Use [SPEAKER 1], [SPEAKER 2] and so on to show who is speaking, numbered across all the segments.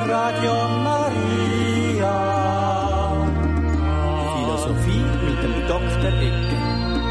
[SPEAKER 1] Radio Maria.
[SPEAKER 2] Philosophie mit dem Dr. Egger.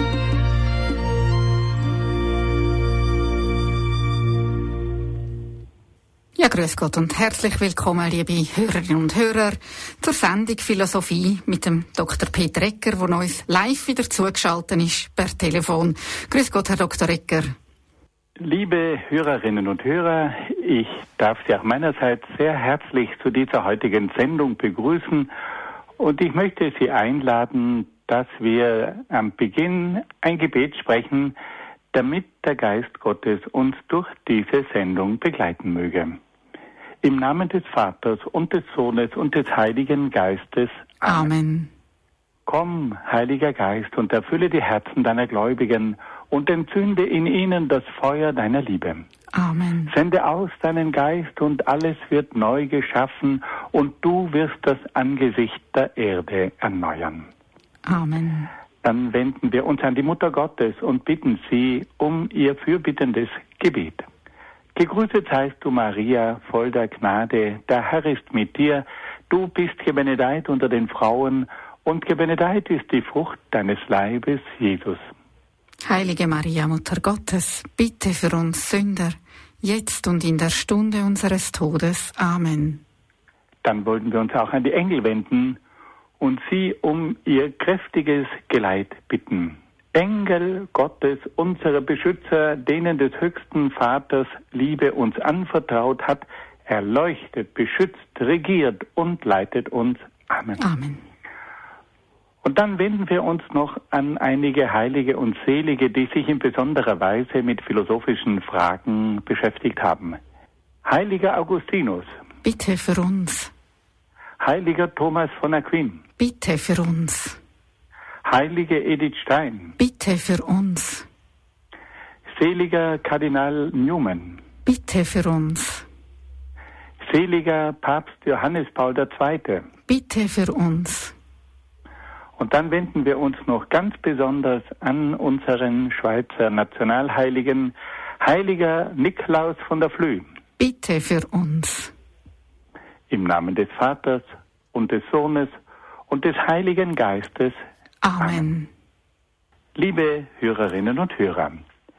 [SPEAKER 3] Ja, grüß Gott und herzlich willkommen, liebe Hörerinnen und Hörer, zur Sendung Philosophie mit dem Dr. Peter Egger, der uns live wieder zugeschaltet ist per Telefon. Grüß Gott, Herr Dr. Egger.
[SPEAKER 4] Liebe Hörerinnen und Hörer, ich darf Sie auch meinerseits sehr herzlich zu dieser heutigen Sendung begrüßen und ich möchte Sie einladen, dass wir am Beginn ein Gebet sprechen, damit der Geist Gottes uns durch diese Sendung begleiten möge. Im Namen des Vaters und des Sohnes und des Heiligen Geistes.
[SPEAKER 3] Amen.
[SPEAKER 4] Komm, Heiliger Geist, und erfülle die Herzen deiner Gläubigen und entzünde in ihnen das Feuer deiner Liebe.
[SPEAKER 3] Amen.
[SPEAKER 4] Sende aus deinen Geist und alles wird neu geschaffen und du wirst das Angesicht der Erde erneuern.
[SPEAKER 3] Amen.
[SPEAKER 4] Dann wenden wir uns an die Mutter Gottes und bitten sie um ihr fürbittendes Gebet. Gegrüßet seist du, Maria, voll der Gnade, der Herr ist mit dir. Du bist gebenedeit unter den Frauen und gebenedeit ist die Frucht deines Leibes, Jesus.
[SPEAKER 3] Heilige Maria, Mutter Gottes, bitte für uns Sünder, jetzt und in der Stunde unseres Todes. Amen.
[SPEAKER 4] Dann wollten wir uns auch an die Engel wenden und sie um ihr kräftiges Geleit bitten. Engel Gottes, unsere Beschützer, denen des höchsten Vaters Liebe uns anvertraut hat, erleuchtet, beschützt, regiert und leitet uns. Amen.
[SPEAKER 3] Amen.
[SPEAKER 4] Und dann wenden wir uns noch an einige Heilige und Selige, die sich in besonderer Weise mit philosophischen Fragen beschäftigt haben. Heiliger Augustinus.
[SPEAKER 3] Bitte für uns.
[SPEAKER 4] Heiliger Thomas von Aquin.
[SPEAKER 3] Bitte für uns.
[SPEAKER 4] Heilige Edith Stein.
[SPEAKER 3] Bitte für uns.
[SPEAKER 4] Seliger Kardinal Newman.
[SPEAKER 3] Bitte für uns.
[SPEAKER 4] Seliger Papst Johannes Paul II.
[SPEAKER 3] Bitte für uns.
[SPEAKER 4] Und dann wenden wir uns noch ganz besonders an unseren Schweizer Nationalheiligen, Heiliger Nikolaus von der Flüe.
[SPEAKER 3] Bitte für uns.
[SPEAKER 4] Im Namen des Vaters und des Sohnes und des Heiligen Geistes.
[SPEAKER 3] Amen.
[SPEAKER 4] Liebe Hörerinnen und Hörer,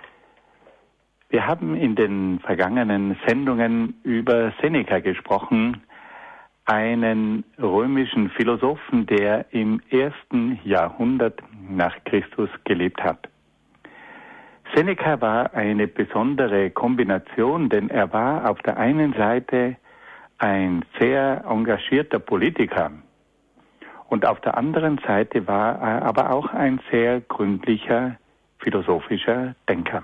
[SPEAKER 4] wir haben in den vergangenen Sendungen über Seneca gesprochen, einen römischen Philosophen, der im 1. Jahrhundert nach Christus gelebt hat. Seneca war eine besondere Kombination, denn er war auf der einen Seite ein sehr engagierter Politiker und auf der anderen Seite war er aber auch ein sehr gründlicher philosophischer Denker.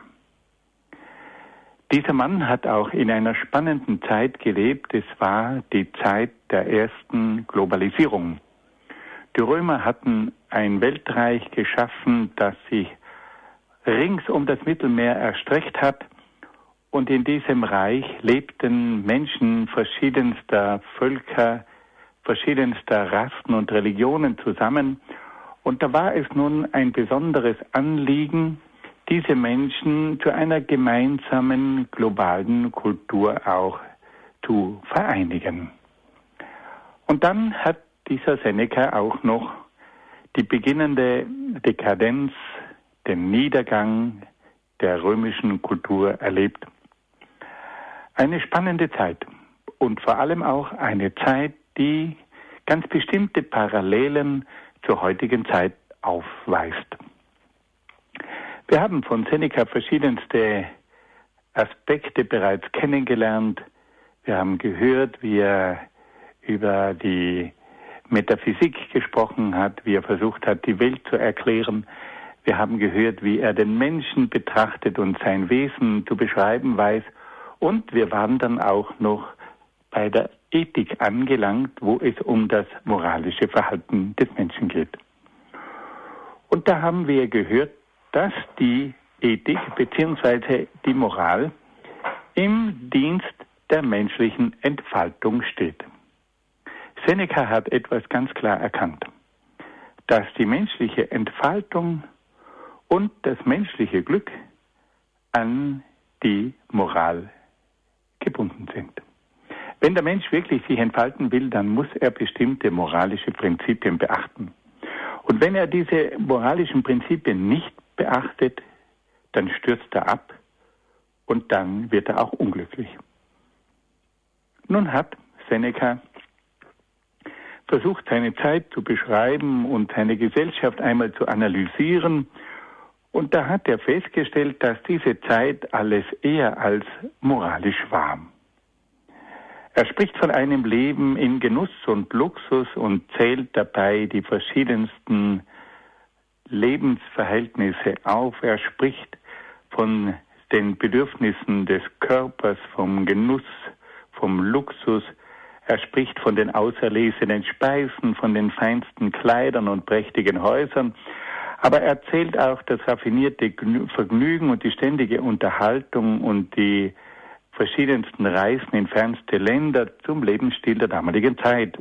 [SPEAKER 4] Dieser Mann hat auch in einer spannenden Zeit gelebt. Es war die Zeit der ersten Globalisierung. Die Römer hatten ein Weltreich geschaffen, das sich rings um das Mittelmeer erstreckt hat. Und in diesem Reich lebten Menschen verschiedenster Völker, verschiedenster Rassen und Religionen zusammen. Und da war es nun ein besonderes Anliegen, diese Menschen zu einer gemeinsamen globalen Kultur auch zu vereinigen. Und dann hat dieser Seneca auch noch die beginnende Dekadenz, den Niedergang der römischen Kultur erlebt. Eine spannende Zeit und vor allem auch eine Zeit, die ganz bestimmte Parallelen zur heutigen Zeit aufweist. Wir haben von Seneca verschiedenste Aspekte bereits kennengelernt. Wir haben gehört, wie er über die Metaphysik gesprochen hat, wie er versucht hat, die Welt zu erklären. Wir haben gehört, wie er den Menschen betrachtet und sein Wesen zu beschreiben weiß. Und wir waren dann auch noch bei der Ethik angelangt, wo es um das moralische Verhalten des Menschen geht. Und da haben wir gehört, dass die Ethik bzw. die Moral im Dienst der menschlichen Entfaltung steht. Seneca hat etwas ganz klar erkannt, dass die menschliche Entfaltung und das menschliche Glück an die Moral gebunden sind. Wenn der Mensch wirklich sich entfalten will, dann muss er bestimmte moralische Prinzipien beachten. Und wenn er diese moralischen Prinzipien nicht beachtet, dann stürzt er ab und dann wird er auch unglücklich. Nun hat Seneca versucht, seine Zeit zu beschreiben und seine Gesellschaft einmal zu analysieren. Und da hat er festgestellt, dass diese Zeit alles eher als moralisch war. Er spricht von einem Leben in Genuss und Luxus und zählt dabei die verschiedensten Lebensverhältnisse auf. Er spricht von den Bedürfnissen des Körpers, vom Genuss, vom Luxus. Er spricht von den auserlesenen Speisen, von den feinsten Kleidern und prächtigen Häusern. Aber er zählt auch das raffinierte Vergnügen und die ständige Unterhaltung und die verschiedensten Reisen in fernste Länder zum Lebensstil der damaligen Zeit.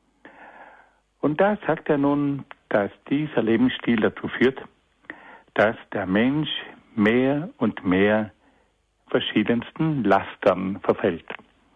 [SPEAKER 4] Und da sagt er nun, dass dieser Lebensstil dazu führt, dass der Mensch mehr und mehr verschiedensten Lastern verfällt.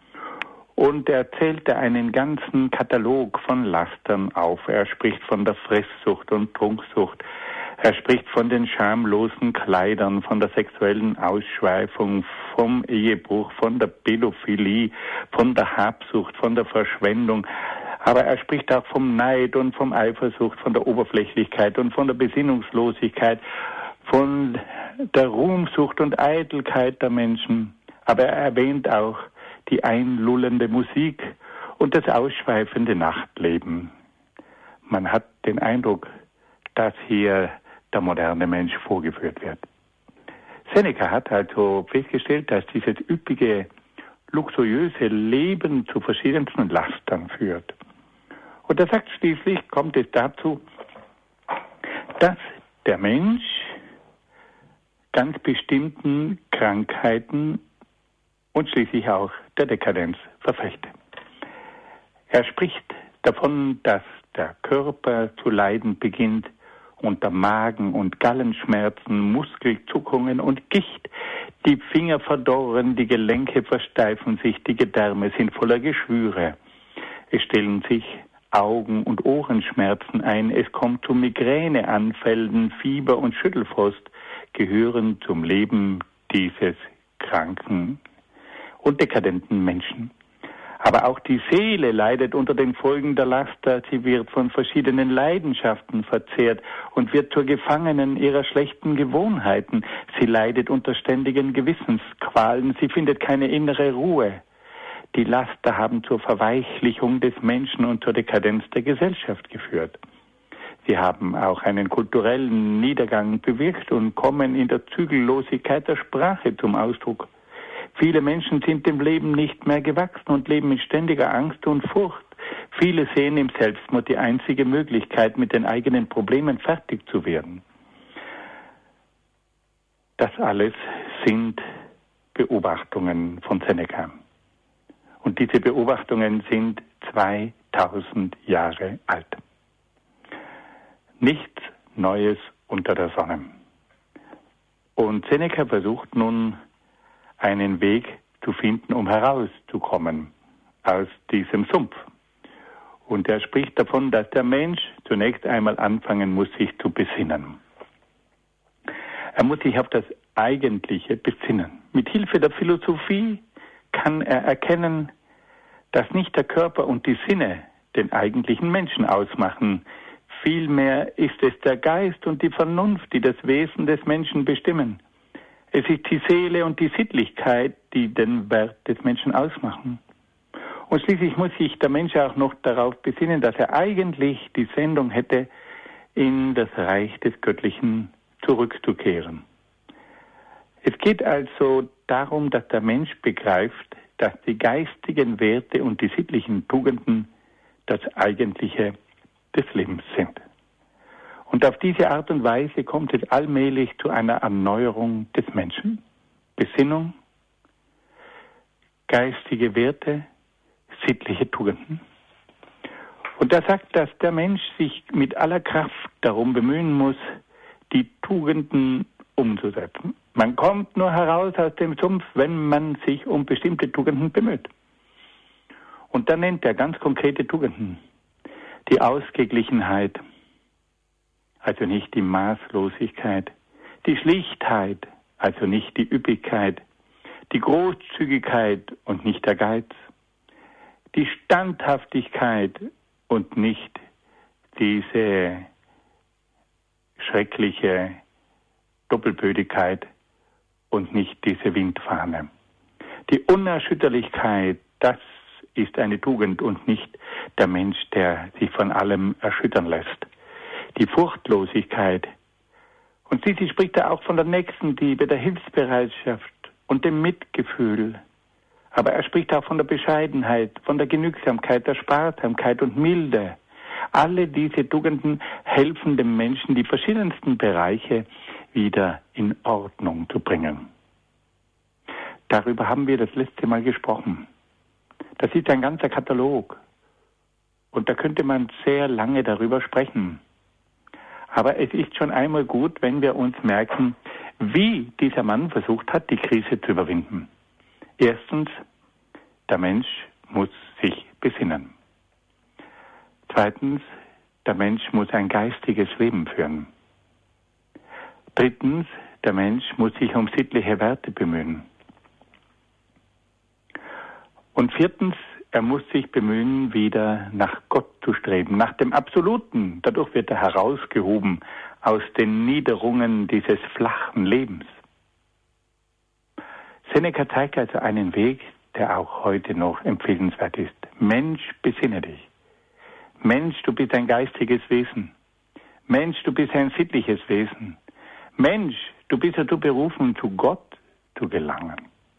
[SPEAKER 4] Und er zählte einen ganzen Katalog von Lastern auf. Er spricht von der Fresssucht und Trunksucht. Er spricht von den schamlosen Kleidern, von der sexuellen Ausschweifung, vom Ehebruch, von der Pädophilie, von der Habsucht, von der Verschwendung. Aber er spricht auch vom Neid und vom Eifersucht, von der Oberflächlichkeit und von der Besinnungslosigkeit, von der Ruhmsucht und Eitelkeit der Menschen. Aber er erwähnt auch die einlullende Musik und das ausschweifende Nachtleben. Man hat den Eindruck, dass hier der moderne Mensch vorgeführt wird. Seneca hat also festgestellt, dass dieses üppige, luxuriöse Leben zu verschiedensten Lastern führt. Und er sagt schließlich, kommt es dazu, dass der Mensch ganz bestimmten Krankheiten und schließlich auch der Dekadenz verfällt. Er spricht davon, dass der Körper zu leiden beginnt unter Magen- und Gallenschmerzen, Muskelzuckungen und Gicht. Die Finger verdorren, die Gelenke versteifen sich, die Gedärme sind voller Geschwüre. Es stellen sich Augen- und Ohrenschmerzen ein, es kommt zu Migräneanfällen, Fieber und Schüttelfrost gehören zum Leben dieses kranken und dekadenten Menschen. Aber auch die Seele leidet unter den Folgen der Laster. Sie wird von verschiedenen Leidenschaften verzehrt und wird zur Gefangenen ihrer schlechten Gewohnheiten. Sie leidet unter ständigen Gewissensqualen. Sie findet keine innere Ruhe. Die Laster haben zur Verweichlichung des Menschen und zur Dekadenz der Gesellschaft geführt. Sie haben auch einen kulturellen Niedergang bewirkt und kommen in der Zügellosigkeit der Sprache zum Ausdruck. Viele Menschen sind dem Leben nicht mehr gewachsen und leben mit ständiger Angst und Furcht. Viele sehen im Selbstmord die einzige Möglichkeit, mit den eigenen Problemen fertig zu werden. Das alles sind Beobachtungen von Seneca. Und diese Beobachtungen sind 2000 Jahre alt. Nichts Neues unter der Sonne. Und Seneca versucht nun, einen Weg zu finden, um herauszukommen aus diesem Sumpf. Und er spricht davon, dass der Mensch zunächst einmal anfangen muss, sich zu besinnen. Er muss sich auf das Eigentliche besinnen. Mit Hilfe der Philosophie kann er erkennen, dass nicht der Körper und die Sinne den eigentlichen Menschen ausmachen. Vielmehr ist es der Geist und die Vernunft, die das Wesen des Menschen bestimmen. Es ist die Seele und die Sittlichkeit, die den Wert des Menschen ausmachen. Und schließlich muss sich der Mensch auch noch darauf besinnen, dass er eigentlich die Sendung hätte, in das Reich des Göttlichen zurückzukehren. Es geht also darum, dass der Mensch begreift, dass die geistigen Werte und die sittlichen Tugenden das Eigentliche des Lebens sind. Und auf diese Art und Weise kommt es allmählich zu einer Erneuerung des Menschen. Besinnung, geistige Werte, sittliche Tugenden. Und er sagt, dass der Mensch sich mit aller Kraft darum bemühen muss, die Tugenden umzusetzen. Man kommt nur heraus aus dem Sumpf, wenn man sich um bestimmte Tugenden bemüht. Und dann nennt er ganz konkrete Tugenden. Die Ausgeglichenheit, also nicht die Maßlosigkeit. Die Schlichtheit, also nicht die Üppigkeit. Die Großzügigkeit und nicht der Geiz. Die Standhaftigkeit und nicht diese schreckliche Doppelbödigkeit und nicht diese Windfahne. Die Unerschütterlichkeit, das ist eine Tugend und nicht der Mensch, der sich von allem erschüttern lässt. Die Furchtlosigkeit. Und sie spricht da auch von der Nächstenliebe, der Hilfsbereitschaft und dem Mitgefühl. Aber er spricht auch von der Bescheidenheit, von der Genügsamkeit, der Sparsamkeit und Milde. Alle diese Tugenden helfen dem Menschen, die verschiedensten Bereiche wieder in Ordnung zu bringen. Darüber haben wir das letzte Mal gesprochen. Das ist ein ganzer Katalog. Und da könnte man sehr lange darüber sprechen. Aber es ist schon einmal gut, wenn wir uns merken, wie dieser Mann versucht hat, die Krise zu überwinden. Erstens, der Mensch muss sich besinnen. Zweitens, der Mensch muss ein geistiges Leben führen. Drittens, der Mensch muss sich um sittliche Werte bemühen. Und viertens, er muss sich bemühen, wieder nach Gott zu streben, nach dem Absoluten. Dadurch wird er herausgehoben aus den Niederungen dieses flachen Lebens. Seneca zeigt also einen Weg, der auch heute noch empfehlenswert ist. Mensch, besinne dich. Mensch, du bist ein geistiges Wesen. Mensch, du bist ein sittliches Wesen. Mensch, du bist dazu berufen, zu Gott zu gelangen.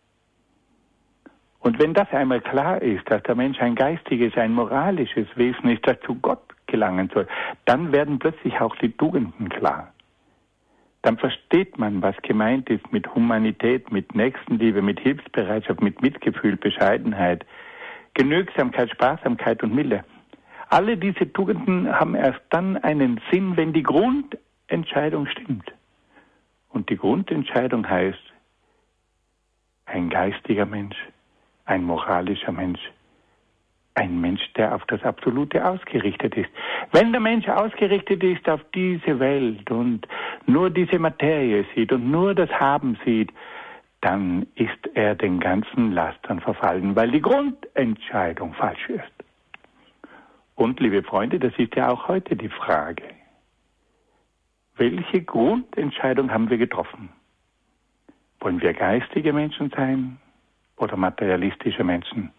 [SPEAKER 4] Und wenn das einmal klar ist, dass der Mensch ein geistiges, ein moralisches Wesen ist, das zu Gott gelangen soll, dann werden plötzlich auch die Tugenden klar. Dann versteht man, was gemeint ist mit Humanität, mit Nächstenliebe, mit Hilfsbereitschaft, mit Mitgefühl, Bescheidenheit, Genügsamkeit, Sparsamkeit und Milde. Alle diese Tugenden haben erst dann einen Sinn, wenn die Grundentscheidung stimmt. Und die Grundentscheidung heißt, ein geistiger Mensch, ein moralischer Mensch, ein Mensch, der auf das Absolute ausgerichtet ist. Wenn der Mensch ausgerichtet ist auf diese Welt und nur diese Materie sieht und nur das Haben sieht, dann ist er den ganzen Lastern verfallen, weil die Grundentscheidung falsch ist. Und, liebe Freunde, das ist ja auch heute die Frage. Welche Grundentscheidung haben wir getroffen? Wollen wir geistige Menschen sein oder materialistische Menschen?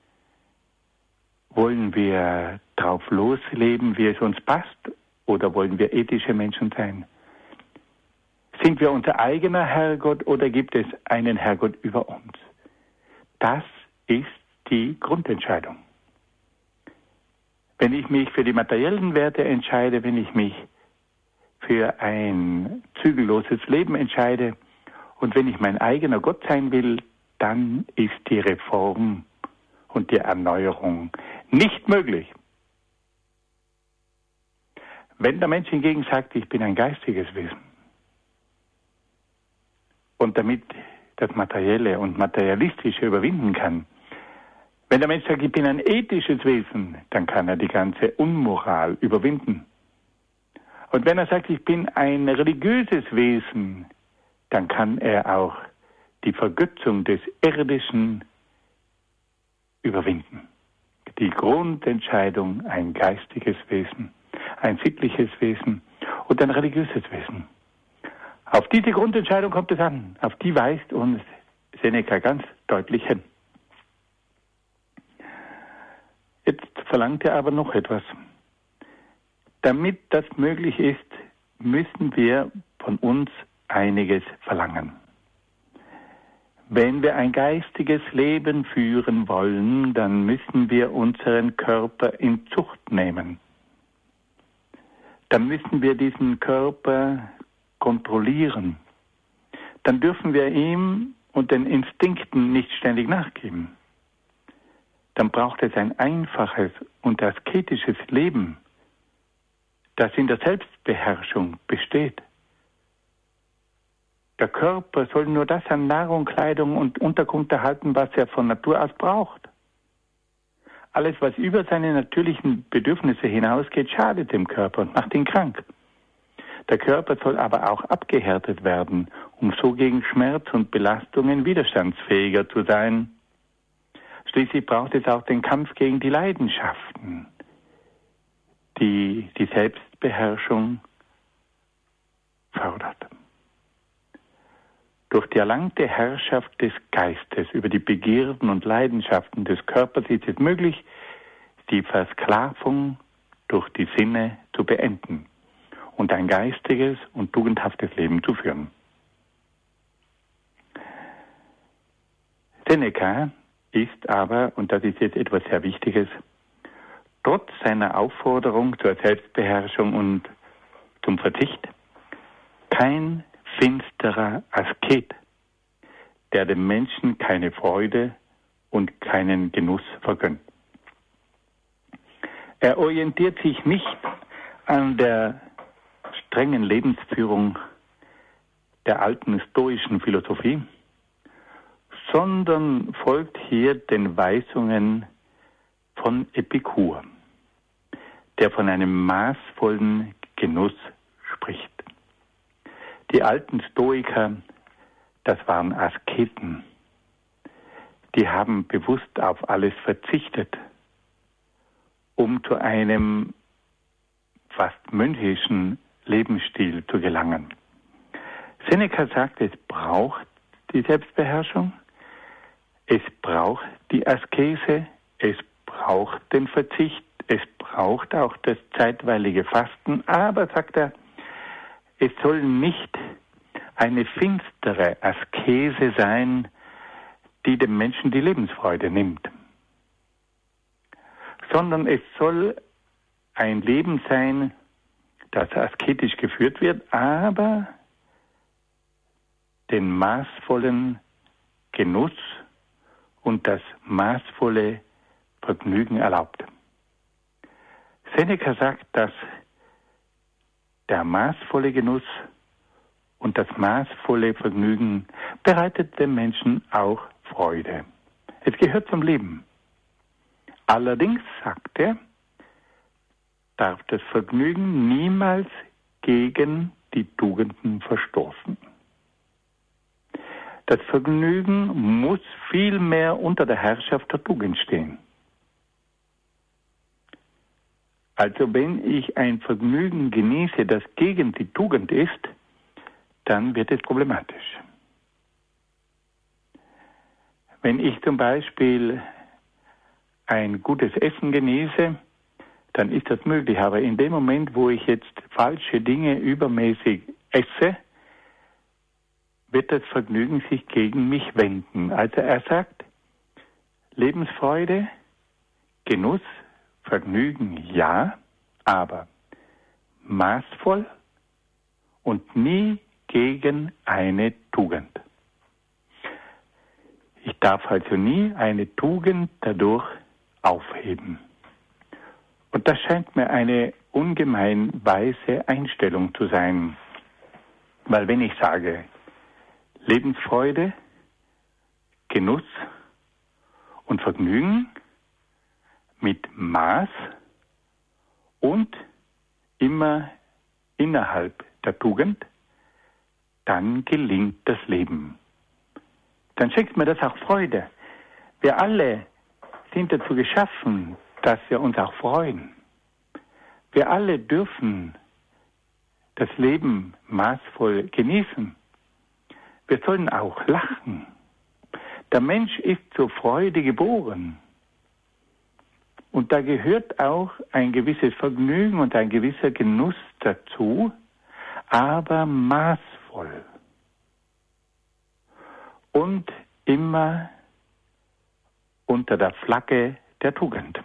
[SPEAKER 4] Wollen wir drauf losleben, wie es uns passt, oder wollen wir ethische Menschen sein? Sind wir unser eigener Herrgott oder gibt es einen Herrgott über uns? Das ist die Grundentscheidung. Wenn ich mich für die materiellen Werte entscheide, wenn ich mich für ein zügelloses Leben entscheide und wenn ich mein eigener Gott sein will, dann ist die Reform und die Erneuerung nicht möglich. Wenn der Mensch hingegen sagt, ich bin ein geistiges Wesen und damit das Materielle und Materialistische überwinden kann, wenn der Mensch sagt, ich bin ein ethisches Wesen, dann kann er die ganze Unmoral überwinden. Und wenn er sagt, ich bin ein religiöses Wesen, dann kann er auch die Vergötzung des Irdischen überwinden. Die Grundentscheidung, ein geistiges Wesen, ein sittliches Wesen und ein religiöses Wesen. Auf diese Grundentscheidung kommt es an. Auf die weist uns Seneca ganz deutlich hin. Jetzt verlangt er aber noch etwas. Damit das möglich ist, müssen wir von uns einiges verlangen. Wenn wir ein geistiges Leben führen wollen, dann müssen wir unseren Körper in Zucht nehmen. Dann müssen wir diesen Körper kontrollieren. Dann dürfen wir ihm und den Instinkten nicht ständig nachgeben. Dann braucht es ein einfaches und asketisches Leben, das in der Selbstbeherrschung besteht. Der Körper soll nur das an Nahrung, Kleidung und Unterkunft erhalten, was er von Natur aus braucht. Alles, was über seine natürlichen Bedürfnisse hinausgeht, schadet dem Körper und macht ihn krank. Der Körper soll aber auch abgehärtet werden, um so gegen Schmerz und Belastungen widerstandsfähiger zu sein. Schließlich braucht es auch den Kampf gegen die Leidenschaften, die die Selbstbeherrschung fördert. Durch die erlangte Herrschaft des Geistes über die Begierden und Leidenschaften des Körpers ist es möglich, die Versklavung durch die Sinne zu beenden und ein geistiges und tugendhaftes Leben zu führen. Seneca ist aber, und das ist jetzt etwas sehr Wichtiges, trotz seiner Aufforderung zur Selbstbeherrschung und zum Verzicht kein finsterer Asket, der dem Menschen keine Freude und keinen Genuss vergönnt. Er orientiert sich nicht an der strengen Lebensführung der alten stoischen Philosophie, sondern folgt hier den Weisungen von Epikur, der von einem maßvollen Genuss spricht. Die alten Stoiker, das waren Asketen, die haben bewusst auf alles verzichtet, um zu einem fast mönchischen Lebensstil zu gelangen. Seneca sagt, es braucht die Selbstbeherrschung, es braucht die Askese, es braucht den Verzicht, es braucht auch das zeitweilige Fasten, aber, sagt er, es soll nicht eine finstere Askese sein, die dem Menschen die Lebensfreude nimmt, sondern es soll ein Leben sein, das asketisch geführt wird, aber den maßvollen Genuss und das maßvolle Vergnügen erlaubt. Seneca sagt, dass der maßvolle Genuss und das maßvolle Vergnügen bereitet dem Menschen auch Freude. Es gehört zum Leben. Allerdings, sagt er, darf das Vergnügen niemals gegen die Tugenden verstoßen. Das Vergnügen muss vielmehr unter der Herrschaft der Tugend stehen. Also wenn ich ein Vergnügen genieße, das gegen die Tugend ist, dann wird es problematisch. Wenn ich zum Beispiel ein gutes Essen genieße, dann ist das möglich. Aber in dem Moment, wo ich jetzt falsche Dinge übermäßig esse, wird das Vergnügen sich gegen mich wenden. Also er sagt, Lebensfreude, Genuss, Vergnügen ja, aber maßvoll und nie gegen eine Tugend. Ich darf also nie eine Tugend dadurch aufheben. Und das scheint mir eine ungemein weise Einstellung zu sein. Weil wenn ich sage, Lebensfreude, Genuss und Vergnügen mit Maß und immer innerhalb der Tugend, dann gelingt das Leben. Dann schenkt mir das auch Freude. Wir alle sind dazu geschaffen, dass wir uns auch freuen. Wir alle dürfen das Leben maßvoll genießen. Wir sollen auch lachen. Der Mensch ist zur Freude geboren. Und da gehört auch ein gewisses Vergnügen und ein gewisser Genuss dazu, aber maßvoll. Und immer unter der Flagge der Tugend.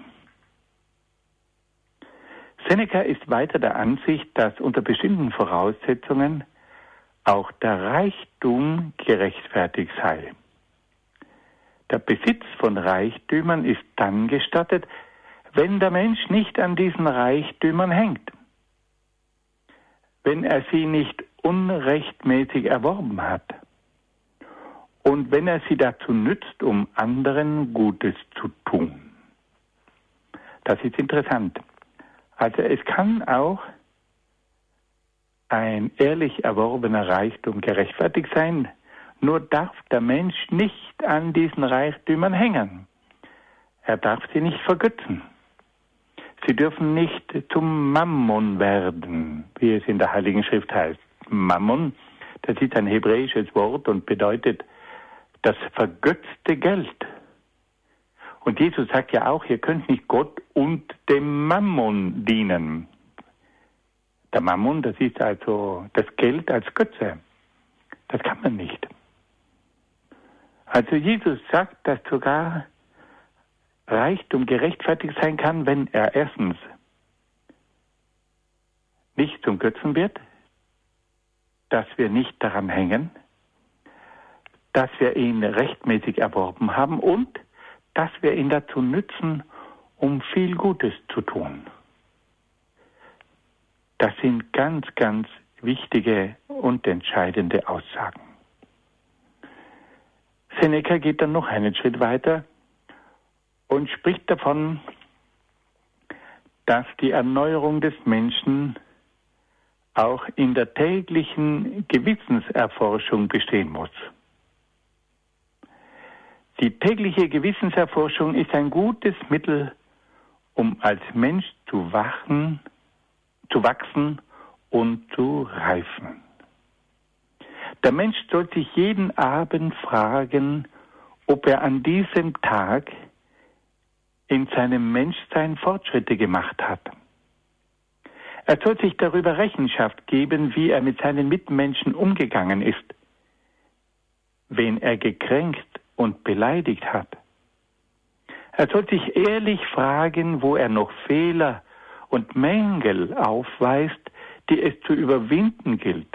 [SPEAKER 4] Seneca ist weiter der Ansicht, dass unter bestimmten Voraussetzungen auch der Reichtum gerechtfertigt sei. Der Besitz von Reichtümern ist dann gestattet, wenn der Mensch nicht an diesen Reichtümern hängt, wenn er sie nicht unrechtmäßig erworben hat und wenn er sie dazu nützt, um anderen Gutes zu tun. Das ist interessant. Also es kann auch ein ehrlich erworbener Reichtum gerechtfertigt sein, nur darf der Mensch nicht an diesen Reichtümern hängen. Er darf sie nicht vergötzen. Sie dürfen nicht zum Mammon werden, wie es in der Heiligen Schrift heißt. Mammon, das ist ein hebräisches Wort und bedeutet das vergötzte Geld. Und Jesus sagt ja auch, ihr könnt nicht Gott und dem Mammon dienen. Der Mammon, das ist also das Geld als Götze. Das kann man nicht. Also Jesus sagt, dass sogar Reichtum gerechtfertigt sein kann, wenn er erstens nicht zum Götzen wird, dass wir nicht daran hängen, dass wir ihn rechtmäßig erworben haben und dass wir ihn dazu nützen, um viel Gutes zu tun. Das sind ganz, ganz wichtige und entscheidende Aussagen. Seneca geht dann noch einen Schritt weiter und spricht davon, dass die Erneuerung des Menschen auch in der täglichen Gewissenserforschung bestehen muss. Die tägliche Gewissenserforschung ist ein gutes Mittel, um als Mensch zu wachsen und zu reifen. Der Mensch soll sich jeden Abend fragen, ob er an diesem Tag in seinem Menschsein Fortschritte gemacht hat. Er soll sich darüber Rechenschaft geben, wie er mit seinen Mitmenschen umgegangen ist, wen er gekränkt und beleidigt hat. Er soll sich ehrlich fragen, wo er noch Fehler und Mängel aufweist, die es zu überwinden gilt.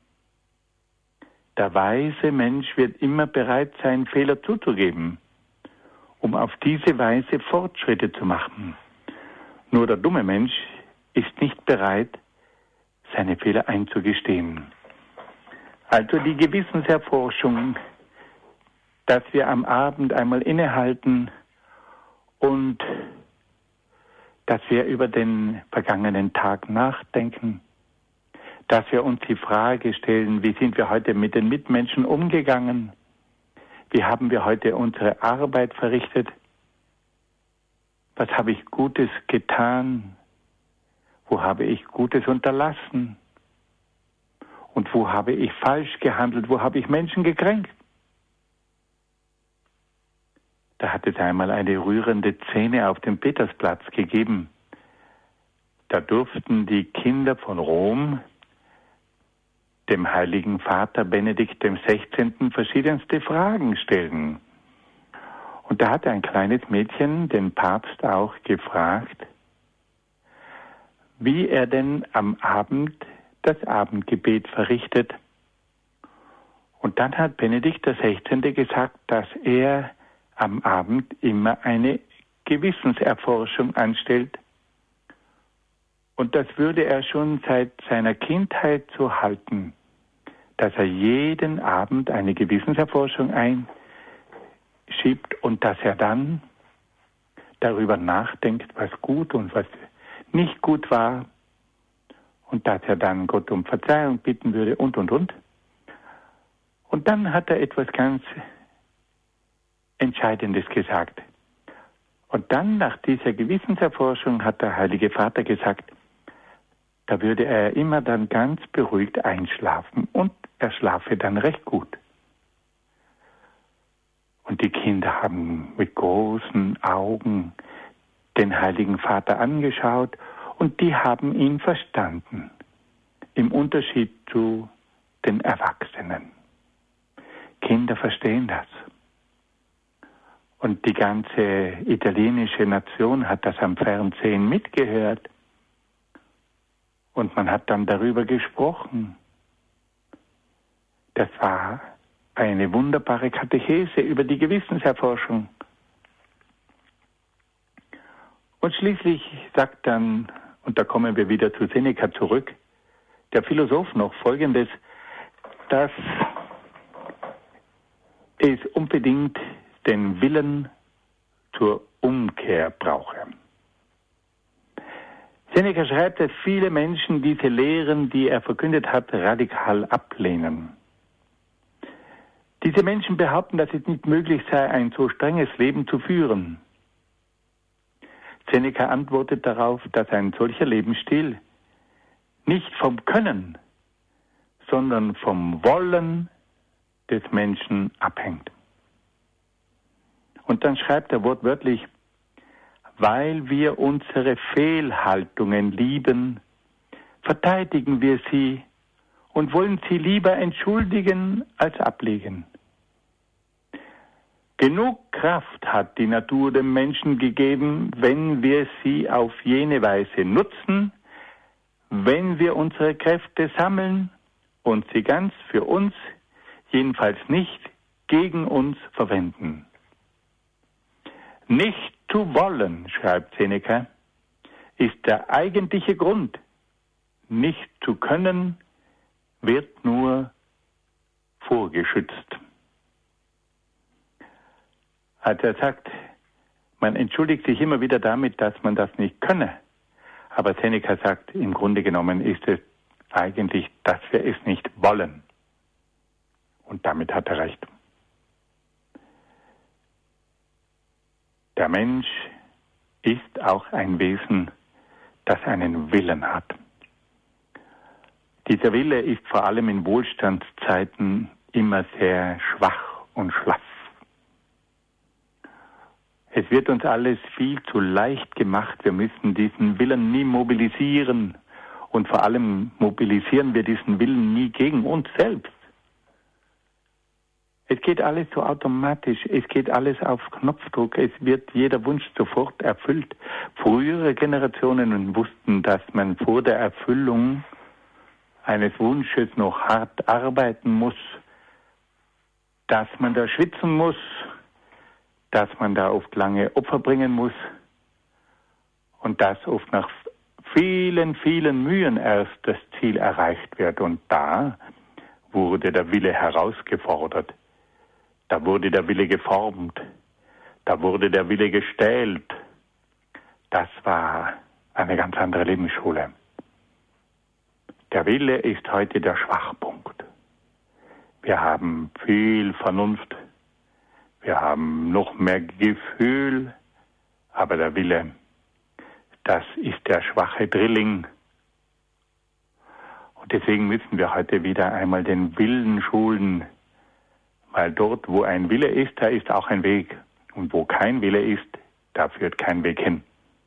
[SPEAKER 4] Der weise Mensch wird immer bereit sein, Fehler zuzugeben, um auf diese Weise Fortschritte zu machen. Nur der dumme Mensch ist nicht bereit, seine Fehler einzugestehen. Also die Gewissenserforschung, dass wir am Abend einmal innehalten und dass wir über den vergangenen Tag nachdenken, dass wir uns die Frage stellen, wie sind wir heute mit den Mitmenschen umgegangen? Wie haben wir heute unsere Arbeit verrichtet? Was habe ich Gutes getan? Wo habe ich Gutes unterlassen? Und wo habe ich falsch gehandelt? Wo habe ich Menschen gekränkt? Da hat es einmal eine rührende Szene auf dem Petersplatz gegeben. Da durften die Kinder von Rom dem Heiligen Vater Benedikt XVI. Verschiedenste Fragen stellen. Und da hat ein kleines Mädchen den Papst auch gefragt, wie er denn am Abend das Abendgebet verrichtet. Und dann hat Benedikt XVI. Gesagt, dass er am Abend immer eine Gewissenserforschung anstellt. Und das würde er schon seit seiner Kindheit so halten, dass er jeden Abend eine Gewissenserforschung einschiebt und dass er dann darüber nachdenkt, was gut und was nicht gut war und dass er dann Gott um Verzeihung bitten würde und. Und dann hat er etwas ganz Entscheidendes gesagt. Und dann nach dieser Gewissenserforschung hat der Heilige Vater gesagt, da würde er immer dann ganz beruhigt einschlafen und er schlafe dann recht gut. Und die Kinder haben mit großen Augen den Heiligen Vater angeschaut und die haben ihn verstanden, im Unterschied zu den Erwachsenen. Kinder verstehen das. Und die ganze italienische Nation hat das am Fernsehen mitgehört. Und man hat dann darüber gesprochen. Das war eine wunderbare Katechese über die Gewissenserforschung. Und schließlich sagt dann, und da kommen wir wieder zu Seneca zurück, der Philosoph noch Folgendes, dass es unbedingt den Willen zur Umkehr brauche. Seneca schreibt, dass viele Menschen diese Lehren, die er verkündet hat, radikal ablehnen. Diese Menschen behaupten, dass es nicht möglich sei, ein so strenges Leben zu führen. Seneca antwortet darauf, dass ein solcher Lebensstil nicht vom Können, sondern vom Wollen des Menschen abhängt. Und dann schreibt er wortwörtlich, weil wir unsere Fehlhaltungen lieben, verteidigen wir sie und wollen sie lieber entschuldigen als ablegen. Genug Kraft hat die Natur dem Menschen gegeben, wenn wir sie auf jene Weise nutzen, wenn wir unsere Kräfte sammeln und sie ganz für uns, jedenfalls nicht gegen uns verwenden. Nicht zu wollen, schreibt Seneca, ist der eigentliche Grund. Nicht zu können wird nur vorgeschützt. Also er sagt, man entschuldigt sich immer wieder damit, dass man das nicht könne. Aber Seneca sagt, im Grunde genommen ist es eigentlich, dass wir es nicht wollen. Und damit hat er recht. Der Mensch ist auch ein Wesen, das einen Willen hat. Dieser Wille ist vor allem in Wohlstandszeiten immer sehr schwach und schlaff. Es wird uns alles viel zu leicht gemacht. Wir müssen diesen Willen nie mobilisieren. Und vor allem mobilisieren wir diesen Willen nie gegen uns selbst. Es geht alles so automatisch, es geht alles auf Knopfdruck, es wird jeder Wunsch sofort erfüllt. Frühere Generationen wussten, dass man vor der Erfüllung eines Wunsches noch hart arbeiten muss, dass man da schwitzen muss, dass man da oft lange Opfer bringen muss und dass oft nach vielen, vielen Mühen erst das Ziel erreicht wird. Und da wurde der Wille herausgefordert. Da wurde der Wille geformt, da wurde der Wille gestählt. Das war eine ganz andere Lebensschule. Der Wille ist heute der Schwachpunkt. Wir haben viel Vernunft, wir haben noch mehr Gefühl, aber der Wille, das ist der schwache Drilling. Und deswegen müssen wir heute wieder einmal den Willen schulen, weil dort, wo ein Wille ist, da ist auch ein Weg. Und wo kein Wille ist, da führt kein Weg hin.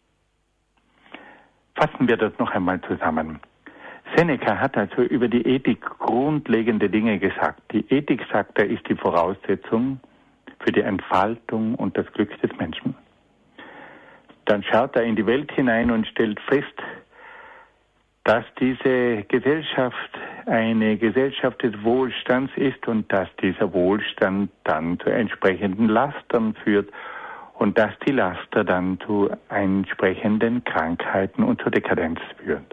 [SPEAKER 4] Fassen wir das noch einmal zusammen. Seneca hat also über die Ethik grundlegende Dinge gesagt. Die Ethik, sagt er, ist die Voraussetzung für die Entfaltung und das Glück des Menschen. Dann schaut er in die Welt hinein und stellt fest, dass diese Gesellschaft eine Gesellschaft des Wohlstands ist und dass dieser Wohlstand dann zu entsprechenden Lastern führt und dass die Laster dann zu entsprechenden Krankheiten und zur Dekadenz führen.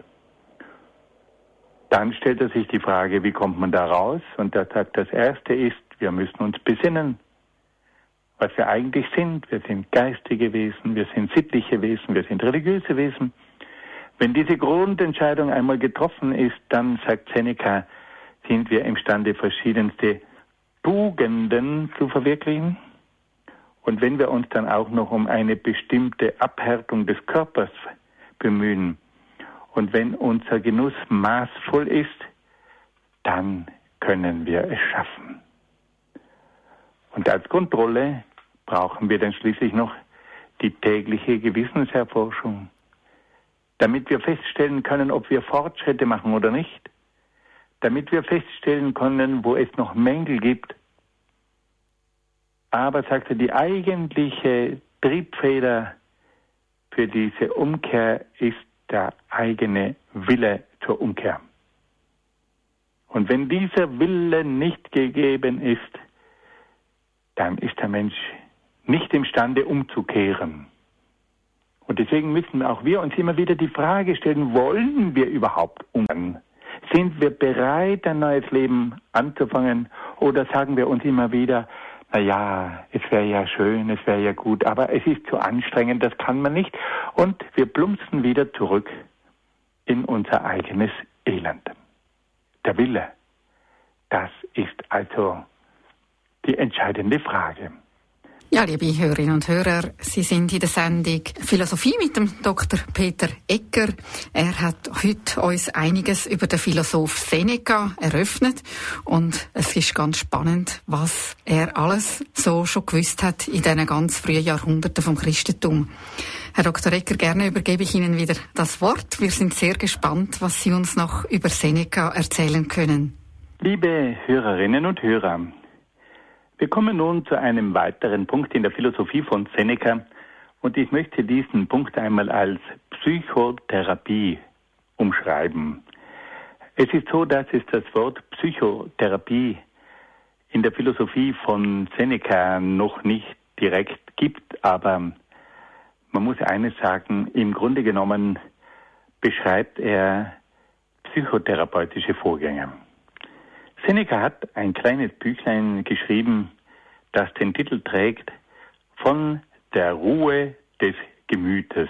[SPEAKER 4] Dann stellt er sich die Frage, wie kommt man da raus? Und er sagt, das Erste ist, wir müssen uns besinnen, was wir eigentlich sind. Wir sind geistige Wesen, wir sind sittliche Wesen, wir sind religiöse Wesen. Wenn diese Grundentscheidung einmal getroffen ist, dann, sagt Seneca, sind wir imstande, verschiedenste Tugenden zu verwirklichen. Und wenn wir uns dann auch noch um eine bestimmte Abhärtung des Körpers bemühen und wenn unser Genuss maßvoll ist, dann können wir es schaffen. Und als Kontrolle brauchen wir dann schließlich noch die tägliche Gewissenserforschung, damit wir feststellen können, ob wir Fortschritte machen oder nicht, damit wir feststellen können, wo es noch Mängel gibt. Aber, sagt er, die eigentliche Triebfeder für diese Umkehr ist der eigene Wille zur Umkehr. Und wenn dieser Wille nicht gegeben ist, dann ist der Mensch nicht imstande umzukehren. Und deswegen müssen auch wir uns immer wieder die Frage stellen, wollen wir überhaupt umkehren? Sind wir bereit, ein neues Leben anzufangen? Oder sagen wir uns immer wieder, na ja, es wäre ja schön, es wäre ja gut, aber es ist zu anstrengend, das kann man nicht. Und wir plumpsen wieder zurück in unser eigenes Elend. Der Wille, das ist also die entscheidende Frage.
[SPEAKER 3] Ja, liebe Hörerinnen und Hörer, Sie sind in der Sendung Philosophie mit dem Dr. Peter Egger. Er hat heute uns einiges über den Philosoph Seneca eröffnet und es ist ganz spannend, was er alles so schon gewusst hat in diesen ganz frühen Jahrhunderten vom Christentum. Herr Dr. Egger, gerne übergebe ich Ihnen wieder das Wort. Wir sind sehr gespannt, was Sie uns noch über Seneca erzählen können.
[SPEAKER 4] Liebe Hörerinnen und Hörer, wir kommen nun zu einem weiteren Punkt in der Philosophie von Seneca und ich möchte diesen Punkt einmal als Psychotherapie umschreiben. Es ist so, dass es das Wort Psychotherapie in der Philosophie von Seneca noch nicht direkt gibt, aber man muss eines sagen, im Grunde genommen beschreibt er psychotherapeutische Vorgänge. Seneca hat ein kleines Büchlein geschrieben, das den Titel trägt Von der Ruhe des Gemütes.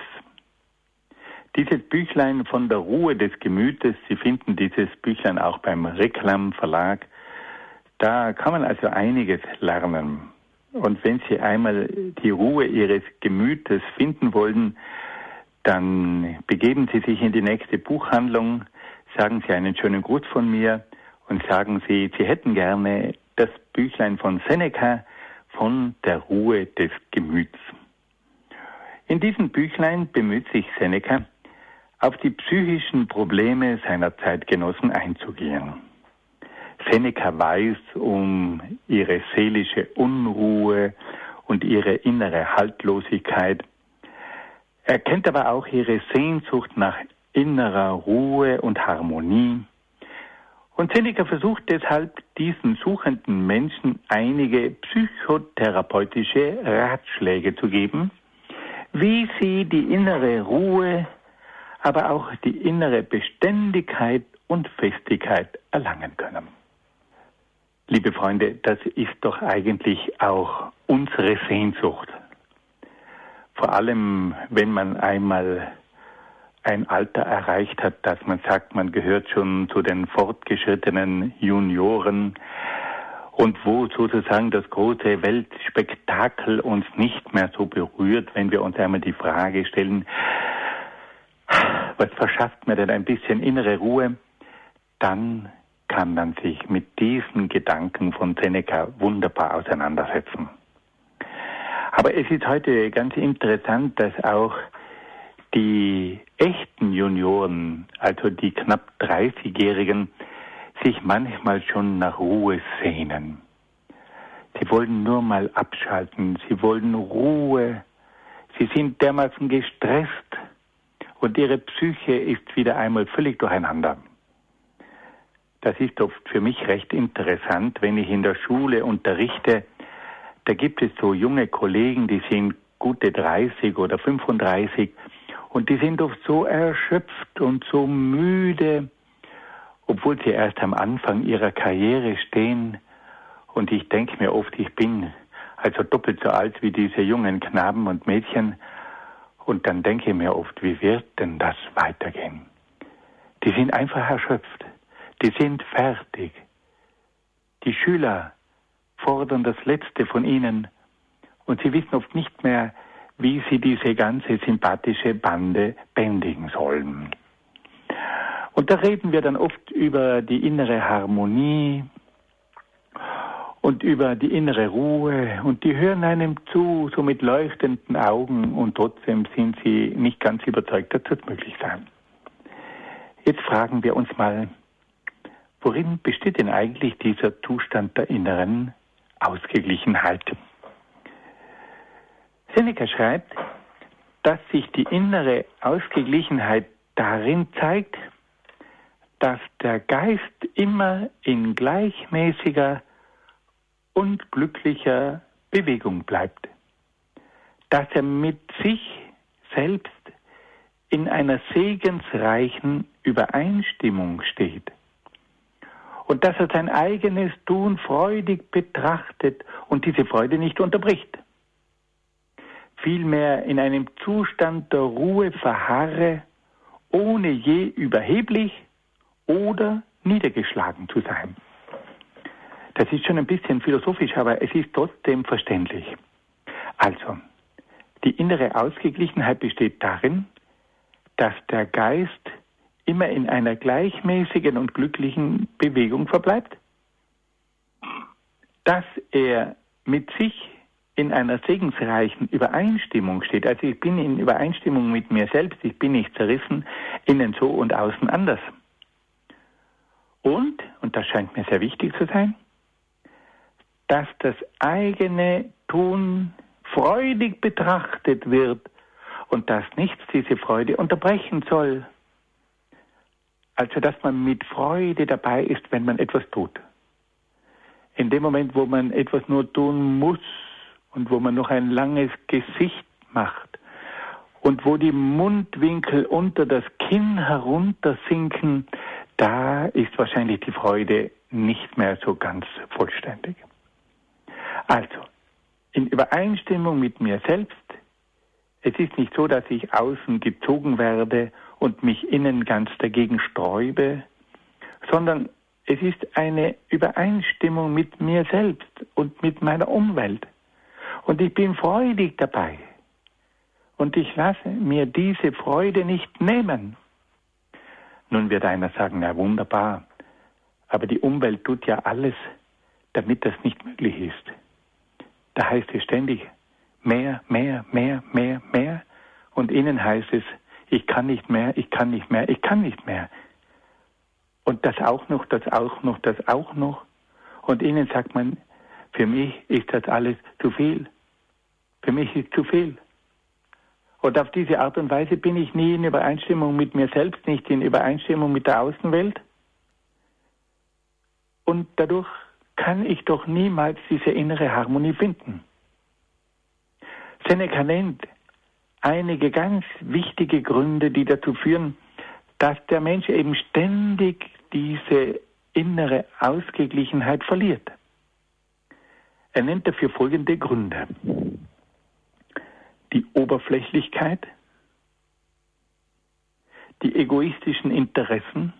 [SPEAKER 4] Dieses Büchlein von der Ruhe des Gemütes, Sie finden dieses Büchlein auch beim Reklam Verlag, da kann man also einiges lernen. Und wenn Sie einmal die Ruhe Ihres Gemütes finden wollen, dann begeben Sie sich in die nächste Buchhandlung, sagen Sie einen schönen Gruß von mir und sagen Sie, Sie hätten gerne das Büchlein von Seneca von der Ruhe des Gemüts. In diesem Büchlein bemüht sich Seneca, auf die psychischen Probleme seiner Zeitgenossen einzugehen. Seneca weiß um ihre seelische Unruhe und ihre innere Haltlosigkeit. Er kennt aber auch ihre Sehnsucht nach innerer Ruhe und Harmonie. Und Seneca versucht deshalb, diesen suchenden Menschen einige psychotherapeutische Ratschläge zu geben, wie sie die innere Ruhe, aber auch die innere Beständigkeit und Festigkeit erlangen können. Liebe Freunde, das ist doch eigentlich auch unsere Sehnsucht. Vor allem, wenn man einmal ein Alter erreicht hat, dass man sagt, man gehört schon zu den fortgeschrittenen Junioren und wo sozusagen das große Weltspektakel uns nicht mehr so berührt, wenn wir uns einmal die Frage stellen, was verschafft mir denn ein bisschen innere Ruhe, dann kann man sich mit diesen Gedanken von Seneca wunderbar auseinandersetzen. Aber es ist heute ganz interessant, dass auch die echten Junioren, also die knapp 30-Jährigen, sich manchmal schon nach Ruhe sehnen. Sie wollen nur mal abschalten, sie wollen Ruhe, sie sind dermaßen gestresst und ihre Psyche ist wieder einmal völlig durcheinander. Das ist oft für mich recht interessant, wenn ich in der Schule unterrichte. Da gibt es so junge Kollegen, die sind gute 30 oder 35 und die sind oft so erschöpft und so müde, obwohl sie erst am Anfang ihrer Karriere stehen. Und ich denke mir oft, ich bin also doppelt so alt wie diese jungen Knaben und Mädchen. Und dann denke ich mir oft, wie wird denn das weitergehen? Die sind einfach erschöpft. Die sind fertig. Die Schüler fordern das Letzte von ihnen und sie wissen oft nicht mehr, wie sie diese ganze sympathische Bande bändigen sollen. Und da reden wir dann oft über die innere Harmonie und über die innere Ruhe und die hören einem zu, so mit leuchtenden Augen und trotzdem sind sie nicht ganz überzeugt, dass das möglich sei. Jetzt fragen wir uns mal, worin besteht denn eigentlich dieser Zustand der inneren Ausgeglichenheit? Seneca schreibt, dass sich die innere Ausgeglichenheit darin zeigt, dass der Geist immer in gleichmäßiger und glücklicher Bewegung bleibt, dass er mit sich selbst in einer segensreichen Übereinstimmung steht und dass er sein eigenes Tun freudig betrachtet und diese Freude nicht unterbricht. Vielmehr in einem Zustand der Ruhe verharre ohne je überheblich oder niedergeschlagen zu sein. Das ist schon ein bisschen philosophisch, aber es ist trotzdem verständlich. Also, die innere Ausgeglichenheit besteht darin, dass der Geist immer in einer gleichmäßigen und glücklichen Bewegung verbleibt, dass er mit sich in einer segensreichen Übereinstimmung steht. Also ich bin in Übereinstimmung mit mir selbst, ich bin nicht zerrissen, innen so und außen anders. Und das scheint mir sehr wichtig zu sein, dass das eigene Tun freudig betrachtet wird und dass nichts diese Freude unterbrechen soll. Also dass man mit Freude dabei ist, wenn man etwas tut. In dem Moment, wo man etwas nur tun muss und wo man noch ein langes Gesicht macht und wo die Mundwinkel unter das Kinn heruntersinken, da ist wahrscheinlich die Freude nicht mehr so ganz vollständig. Also, in Übereinstimmung mit mir selbst, es ist nicht so, dass ich außen gezogen werde und mich innen ganz dagegen sträube, sondern es ist eine Übereinstimmung mit mir selbst und mit meiner Umwelt. Und ich bin freudig dabei. Und ich lasse mir diese Freude nicht nehmen. Nun wird einer sagen, na wunderbar, aber die Umwelt tut ja alles, damit das nicht möglich ist. Da heißt es ständig, mehr, mehr, mehr, mehr, mehr. Und innen heißt es, ich kann nicht mehr, ich kann nicht mehr, ich kann nicht mehr. Und das auch noch, das auch noch, das auch noch. Und innen sagt man, für mich ist das alles zu viel. Für mich ist zu viel. Und auf diese Art und Weise bin ich nie in Übereinstimmung mit mir selbst, nicht in Übereinstimmung mit der Außenwelt. Und dadurch kann ich doch niemals diese innere Harmonie finden. Seneca nennt einige ganz wichtige Gründe, die dazu führen, dass der Mensch eben ständig diese innere Ausgeglichenheit verliert. Er nennt dafür folgende Gründe. Die Oberflächlichkeit, die egoistischen Interessen,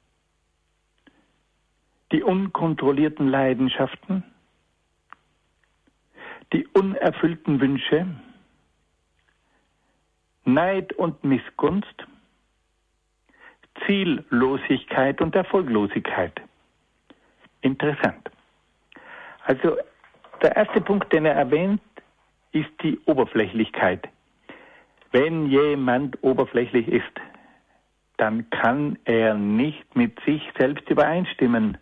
[SPEAKER 4] die unkontrollierten Leidenschaften, die unerfüllten Wünsche, Neid und Missgunst, Ziellosigkeit und Erfolglosigkeit. Interessant. Also der erste Punkt, den er erwähnt, ist die Oberflächlichkeit. Wenn jemand oberflächlich ist, dann kann er nicht mit sich selbst übereinstimmen,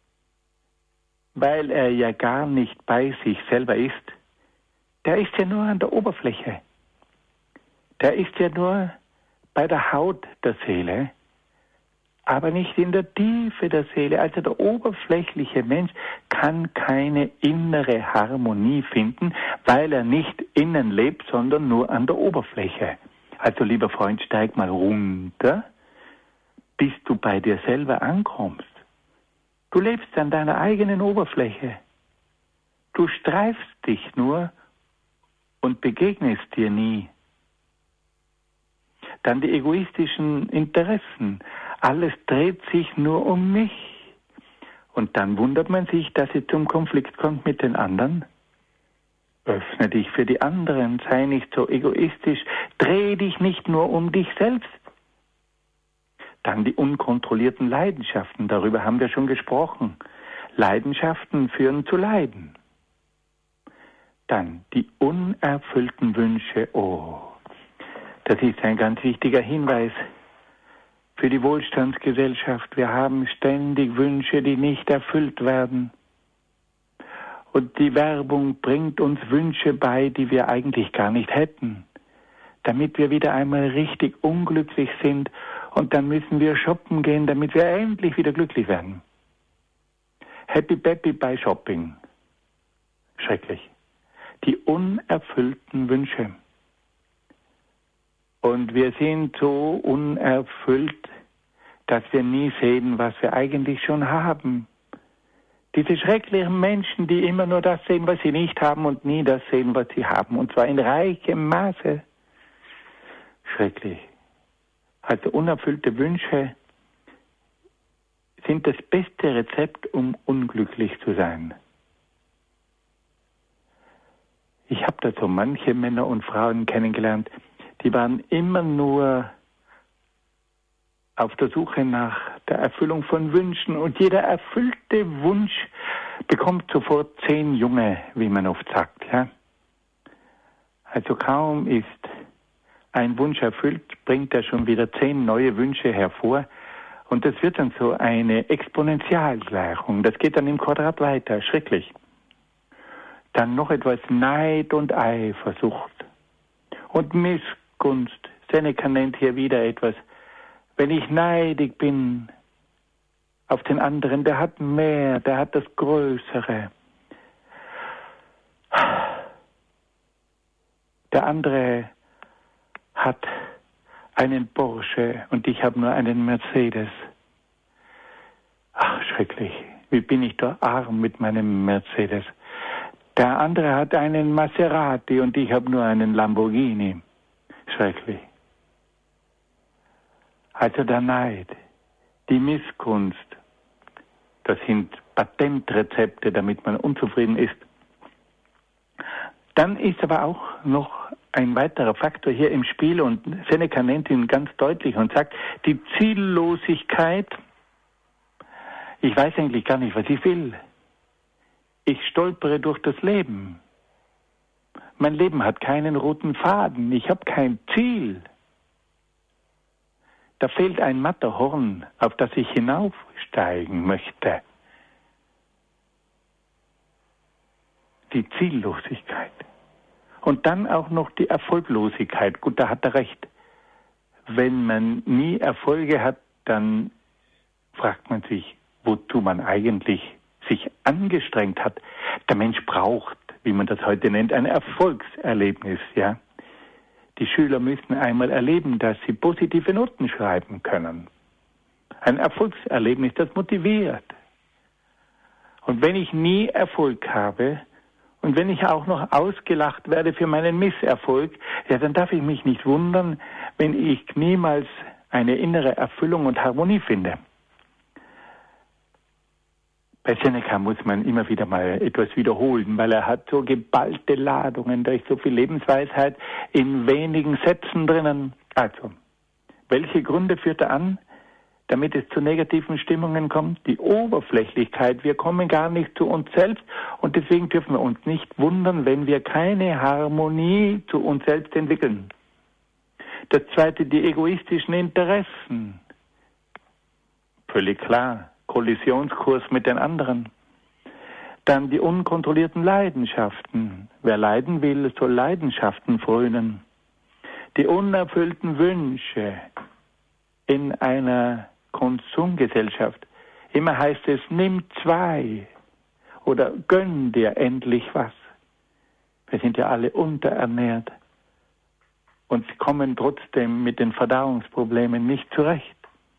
[SPEAKER 4] weil er ja gar nicht bei sich selber ist. Der ist ja nur an der Oberfläche. Der ist ja nur bei der Haut der Seele, aber nicht in der Tiefe der Seele. Also der oberflächliche Mensch kann keine innere Harmonie finden, weil er nicht innen lebt, sondern nur an der Oberfläche. Also lieber Freund, steig mal runter, bis du bei dir selber ankommst. Du lebst an deiner eigenen Oberfläche. Du streifst dich nur und begegnest dir nie. Dann die egoistischen Interessen. Alles dreht sich nur um mich. Und dann wundert man sich, dass es zum Konflikt kommt mit den anderen. Öffne dich für die anderen, sei nicht so egoistisch, dreh dich nicht nur um dich selbst. Dann die unkontrollierten Leidenschaften, darüber haben wir schon gesprochen. Leidenschaften führen zu Leiden. Dann die unerfüllten Wünsche, das ist ein ganz wichtiger Hinweis für die Wohlstandsgesellschaft. Wir haben ständig Wünsche, die nicht erfüllt werden. Und die Werbung bringt uns Wünsche bei, die wir eigentlich gar nicht hätten, damit wir wieder einmal richtig unglücklich sind. Und dann müssen wir shoppen gehen, damit wir endlich wieder glücklich werden. Happy Peppy bei Shopping. Schrecklich. Die unerfüllten Wünsche. Und wir sind so unerfüllt, dass wir nie sehen, was wir eigentlich schon haben. Diese schrecklichen Menschen, die immer nur das sehen, was sie nicht haben und nie das sehen, was sie haben. Und zwar in reichem Maße. Schrecklich. Also unerfüllte Wünsche sind das beste Rezept, um unglücklich zu sein. Ich habe da so manche Männer und Frauen kennengelernt, die waren immer nur auf der Suche nach der Erfüllung von Wünschen. Und jeder erfüllte Wunsch bekommt sofort 10 Junge, wie man oft sagt. Ja? Also kaum ist ein Wunsch erfüllt, bringt er schon wieder 10 neue Wünsche hervor. Und das wird dann so eine Exponentialgleichung. Das geht dann im Quadrat weiter, schrecklich. Dann noch etwas Neid und Eifersucht und Missgunst. Seneca nennt hier wieder etwas. Wenn ich neidig bin auf den anderen, der hat mehr, der hat das Größere. Der andere hat einen Porsche und ich habe nur einen Mercedes. Ach, schrecklich. Wie bin ich doch arm mit meinem Mercedes. Der andere hat einen Maserati und ich habe nur einen Lamborghini. Schrecklich. Also der Neid, die Missgunst, das sind Patentrezepte, damit man unzufrieden ist. Dann ist aber auch noch ein weiterer Faktor hier im Spiel und Seneca nennt ihn ganz deutlich und sagt, die Ziellosigkeit. Ich weiß eigentlich gar nicht, was ich will. Ich stolpere durch das Leben. Mein Leben hat keinen roten Faden. Ich habe kein Ziel. Da fehlt ein Matterhorn, auf das ich hinaufsteigen möchte. Die Ziellosigkeit. Und dann auch noch die Erfolglosigkeit. Gut, da hat er recht. Wenn man nie Erfolge hat, dann fragt man sich, wozu man eigentlich sich angestrengt hat. Der Mensch braucht, wie man das heute nennt, ein Erfolgserlebnis, ja. Die Schüler müssen einmal erleben, dass sie positive Noten schreiben können. Ein Erfolgserlebnis, das motiviert. Und wenn ich nie Erfolg habe und wenn ich auch noch ausgelacht werde für meinen Misserfolg, ja, dann darf ich mich nicht wundern, wenn ich niemals eine innere Erfüllung und Harmonie finde. Bei Seneca muss man immer wieder mal etwas wiederholen, weil er hat so geballte Ladungen, da ist so viel Lebensweisheit in wenigen Sätzen drinnen. Also, welche Gründe führt er an, damit es zu negativen Stimmungen kommt? Die Oberflächlichkeit, wir kommen gar nicht zu uns selbst und deswegen dürfen wir uns nicht wundern, wenn wir keine Harmonie zu uns selbst entwickeln. Das zweite, die egoistischen Interessen. Völlig klar. Kollisionskurs mit den anderen. Dann die unkontrollierten Leidenschaften. Wer leiden will, soll Leidenschaften frönen. Die unerfüllten Wünsche in einer Konsumgesellschaft. Immer heißt es, nimm 2 oder gönn dir endlich was. Wir sind ja alle unterernährt und kommen trotzdem mit den Verdauungsproblemen nicht zurecht.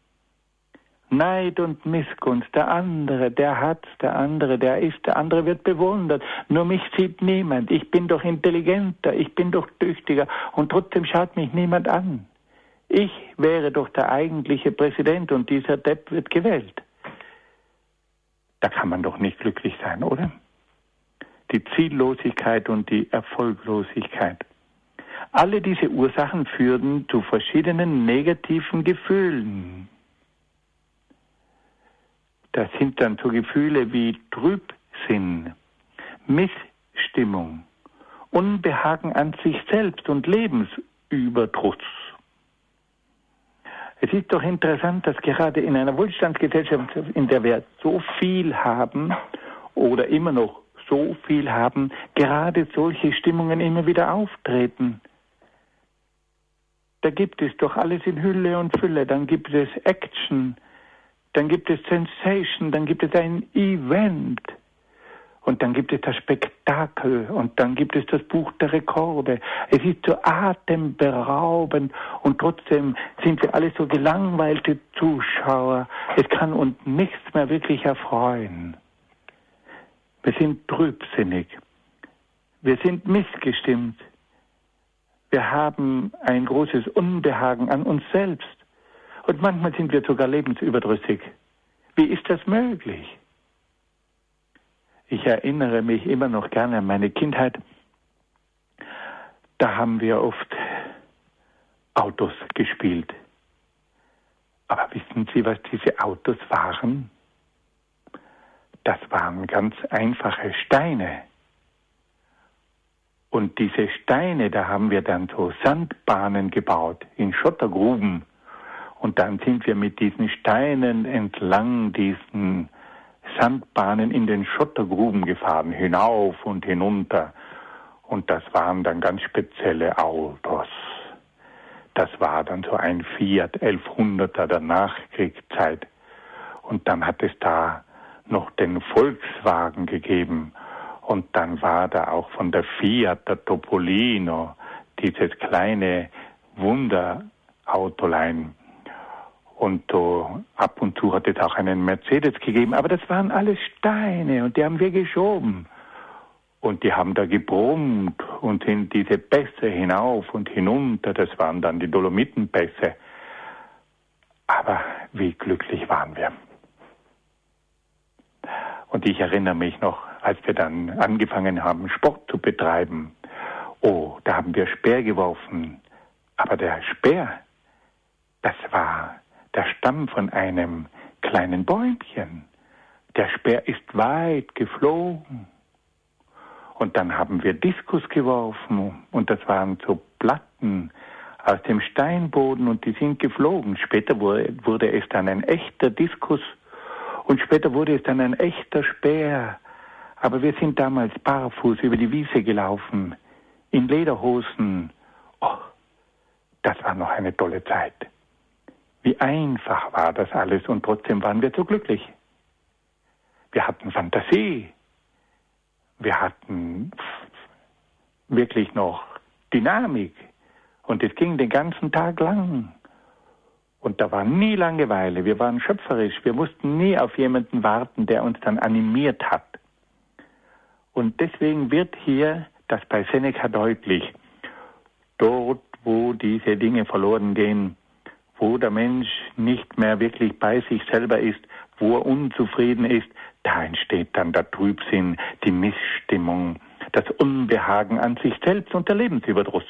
[SPEAKER 4] Neid und Missgunst, der andere, der hat, der andere, der ist, der andere wird bewundert. Nur mich sieht niemand. Ich bin doch intelligenter, ich bin doch tüchtiger und trotzdem schaut mich niemand an. Ich wäre doch der eigentliche Präsident und dieser Depp wird gewählt. Da kann man doch nicht glücklich sein, oder? Die Ziellosigkeit und die Erfolglosigkeit. Alle diese Ursachen führen zu verschiedenen negativen Gefühlen. Das sind dann so Gefühle wie Trübsinn, Missstimmung, Unbehagen an sich selbst und Lebensüberdruss. Es ist doch interessant, dass gerade in einer Wohlstandsgesellschaft, in der wir so viel haben oder immer noch so viel haben, gerade solche Stimmungen immer wieder auftreten. Da gibt es doch alles in Hülle und Fülle, dann gibt es Action, dann gibt es Sensation, dann gibt es ein Event und dann gibt es das Spektakel und dann gibt es das Buch der Rekorde. Es ist so atemberaubend und trotzdem sind wir alle so gelangweilte Zuschauer. Es kann uns nichts mehr wirklich erfreuen. Wir sind trübsinnig. Wir sind missgestimmt. Wir haben ein großes Unbehagen an uns selbst. Und manchmal sind wir sogar lebensüberdrüssig. Wie ist das möglich? Ich erinnere mich immer noch gerne an meine Kindheit. Da haben wir oft Autos gespielt. Aber wissen Sie, was diese Autos waren? Das waren ganz einfache Steine. Und diese Steine, da haben wir dann so Sandbahnen gebaut in Schottergruben. Und dann sind wir mit diesen Steinen entlang diesen Sandbahnen in den Schottergruben gefahren, hinauf und hinunter. Und das waren dann ganz spezielle Autos. Das war dann so ein Fiat 1100er der Nachkriegszeit. Und dann hat es da noch den Volkswagen gegeben. Und dann war da auch von der Fiat der Topolino, dieses kleine Wunderautolein. Und ab und zu hat es auch einen Mercedes gegeben. Aber das waren alles Steine und die haben wir geschoben. Und die haben da gebrummt und sind diese Pässe hinauf und hinunter. Das waren dann die Dolomitenpässe. Aber wie glücklich waren wir. Und ich erinnere mich noch, als wir dann angefangen haben, Sport zu betreiben. Oh, da haben wir Speer geworfen. Aber der Speer, das war der Stamm von einem kleinen Bäumchen. Der Speer ist weit geflogen. Und dann haben wir Diskus geworfen. Und das waren so Platten aus dem Steinboden und die sind geflogen. Später wurde es dann ein echter Diskus. Und später wurde es dann ein echter Speer. Aber wir sind damals barfuß über die Wiese gelaufen, in Lederhosen. Oh, das war noch eine tolle Zeit. Wie einfach war das alles und trotzdem waren wir so glücklich. Wir hatten Fantasie. Wir hatten wirklich noch Dynamik. Und es ging den ganzen Tag lang. Und da war nie Langeweile. Wir waren schöpferisch. Wir mussten nie auf jemanden warten, der uns dann animiert hat. Und deswegen wird hier das bei Seneca deutlich. Dort, wo diese Dinge verloren gehen, wo der Mensch nicht mehr wirklich bei sich selber ist, wo er unzufrieden ist, da entsteht dann der Trübsinn, die Missstimmung, das Unbehagen an sich selbst und der Lebensüberdruss.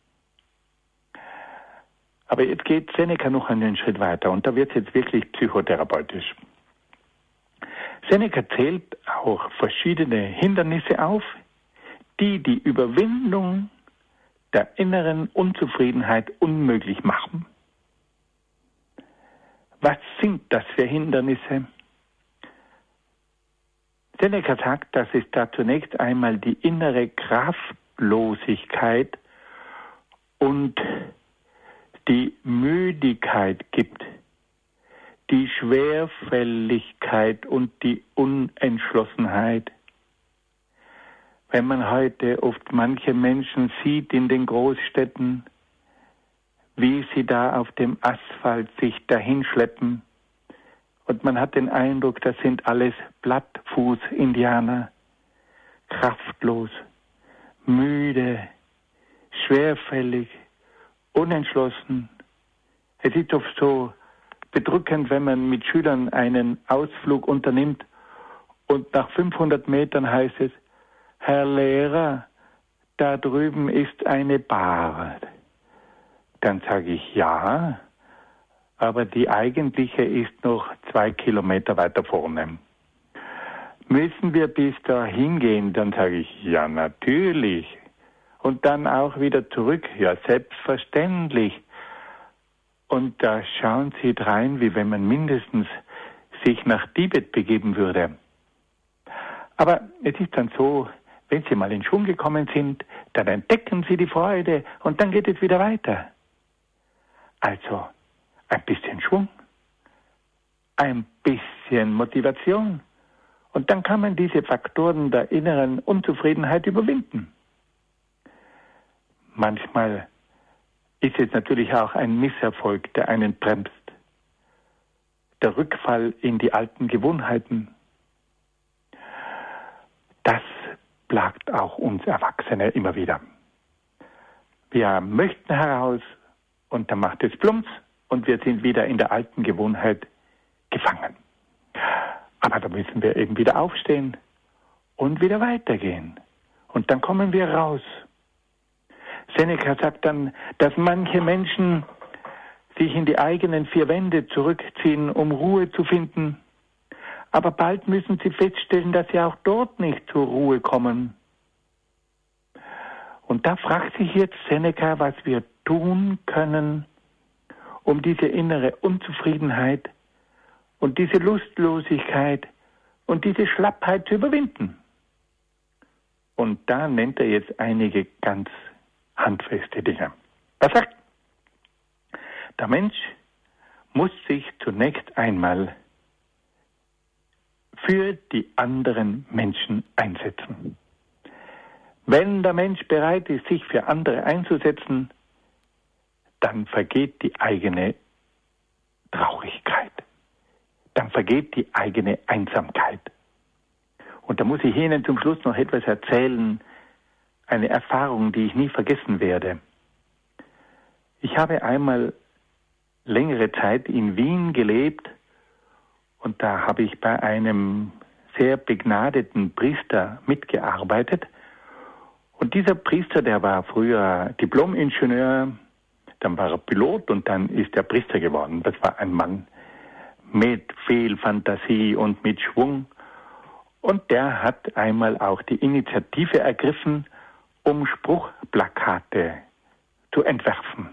[SPEAKER 4] Aber jetzt geht Seneca noch einen Schritt weiter und da wird es jetzt wirklich psychotherapeutisch. Seneca zählt auch verschiedene Hindernisse auf, die die Überwindung der inneren Unzufriedenheit unmöglich machen. Was sind das für Hindernisse? Seneca sagt, dass es da zunächst einmal die innere Kraftlosigkeit und die Müdigkeit gibt, die Schwerfälligkeit und die Unentschlossenheit. Wenn man heute oft manche Menschen sieht in den Großstädten, wie sie da auf dem Asphalt sich dahinschleppen, und man hat den Eindruck, das sind alles Blattfuß-Indianer, kraftlos, müde, schwerfällig, unentschlossen. Es ist oft so bedrückend, wenn man mit Schülern einen Ausflug unternimmt und nach 500 Metern heißt es, Herr Lehrer, da drüben ist eine Bar. Dann sage ich, ja, aber die eigentliche ist noch 2 Kilometer weiter vorne. Müssen wir bis dahin gehen? Dann sage ich, ja, natürlich. Und dann auch wieder zurück, ja, selbstverständlich. Und da schauen Sie drein, wie wenn man mindestens sich nach Tibet begeben würde. Aber es ist dann so, wenn Sie mal in Schwung gekommen sind, dann entdecken Sie die Freude und dann geht es wieder weiter. Also ein bisschen Schwung, ein bisschen Motivation und dann kann man diese Faktoren der inneren Unzufriedenheit überwinden. Manchmal ist es natürlich auch ein Misserfolg, der einen bremst. Der Rückfall in die alten Gewohnheiten. Das plagt auch uns Erwachsene immer wieder. Wir möchten heraus und dann macht es Plumps und wir sind wieder in der alten Gewohnheit gefangen. Aber da müssen wir eben wieder aufstehen und wieder weitergehen. Und dann kommen wir raus. Seneca sagt dann, dass manche Menschen sich in die eigenen vier Wände zurückziehen, um Ruhe zu finden. Aber bald müssen sie feststellen, dass sie auch dort nicht zur Ruhe kommen. Und da fragt sich jetzt Seneca, was wir tun können, um diese innere Unzufriedenheit und diese Lustlosigkeit und diese Schlappheit zu überwinden. Und da nennt er jetzt einige ganz handfeste Dinge. Er sagt, der Mensch muss sich zunächst einmal für die anderen Menschen einsetzen. Wenn der Mensch bereit ist, sich für andere einzusetzen, dann vergeht die eigene Traurigkeit. Dann vergeht die eigene Einsamkeit. Und da muss ich Ihnen zum Schluss noch etwas erzählen, eine Erfahrung, die ich nie vergessen werde. Ich habe einmal längere Zeit in Wien gelebt und da habe ich bei einem sehr begnadeten Priester mitgearbeitet. Und dieser Priester, der war früher Diplom-Ingenieur, dann war er Pilot und dann ist er Priester geworden. Das war ein Mann mit viel Fantasie und mit Schwung. Und der hat einmal auch die Initiative ergriffen, um Spruchplakate zu entwerfen.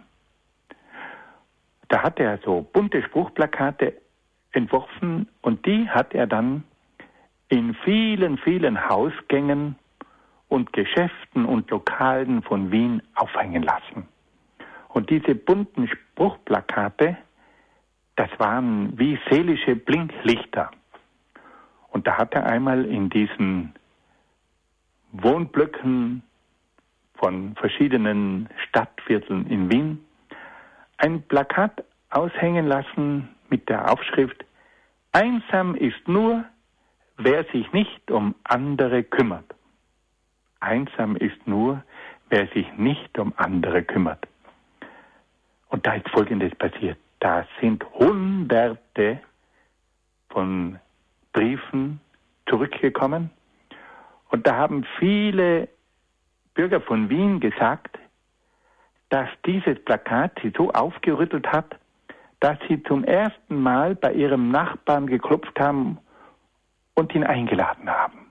[SPEAKER 4] Da hat er so bunte Spruchplakate entworfen und die hat er dann in vielen, vielen Hausgängen und Geschäften und Lokalen von Wien aufhängen lassen. Und diese bunten Spruchplakate, das waren wie seelische Blinklichter. Und da hat er einmal in diesen Wohnblöcken von verschiedenen Stadtvierteln in Wien ein Plakat aushängen lassen mit der Aufschrift: Einsam ist nur, wer sich nicht um andere kümmert. Einsam ist nur, wer sich nicht um andere kümmert. Und da ist Folgendes passiert. Da sind Hunderte von Briefen zurückgekommen und da haben viele Bürger von Wien gesagt, dass dieses Plakat sie so aufgerüttelt hat, dass sie zum ersten Mal bei ihrem Nachbarn geklopft haben und ihn eingeladen haben.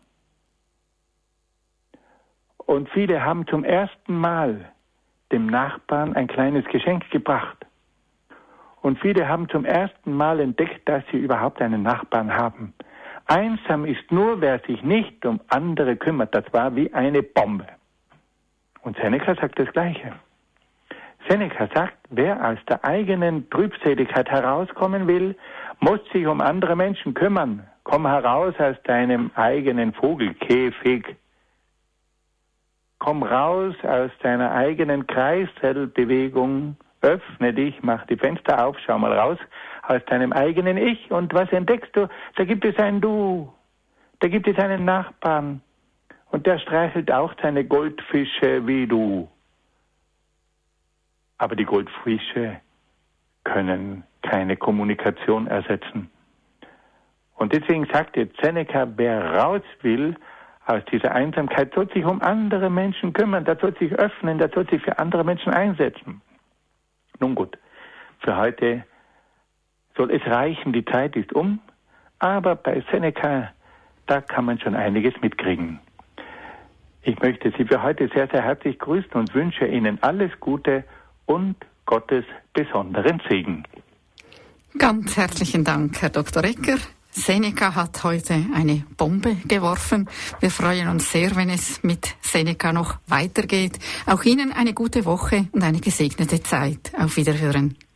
[SPEAKER 4] Und viele haben zum ersten Mal dem Nachbarn ein kleines Geschenk gebracht. Und viele haben zum ersten Mal entdeckt, dass sie überhaupt einen Nachbarn haben. Einsam ist nur, wer sich nicht um andere kümmert. Das war wie eine Bombe. Und Seneca sagt das Gleiche. Seneca sagt, wer aus der eigenen Trübseligkeit herauskommen will, muss sich um andere Menschen kümmern. Komm heraus aus deinem eigenen Vogelkäfig. Komm raus aus deiner eigenen Kreiselbewegung. Öffne dich, mach die Fenster auf, schau mal raus aus deinem eigenen Ich. Und was entdeckst du? Da gibt es ein Du. Da gibt es einen Nachbarn. Und der streichelt auch seine Goldfische wie du. Aber die Goldfische können keine Kommunikation ersetzen. Und deswegen sagt jetzt Seneca, wer raus will aus dieser Einsamkeit, soll sich um andere Menschen kümmern, der soll sich öffnen, der soll sich für andere Menschen einsetzen. Nun gut, für heute soll es reichen, die Zeit ist um, aber bei Seneca, da kann man schon einiges mitkriegen. Ich möchte Sie für heute sehr, sehr herzlich grüßen und wünsche Ihnen alles Gute und Gottes besonderen Segen.
[SPEAKER 3] Ganz herzlichen Dank, Herr Dr. Egger. Seneca hat heute eine Bombe geworfen. Wir freuen uns sehr, wenn es mit Seneca noch weitergeht. Auch Ihnen eine gute Woche und eine gesegnete Zeit. Auf Wiederhören.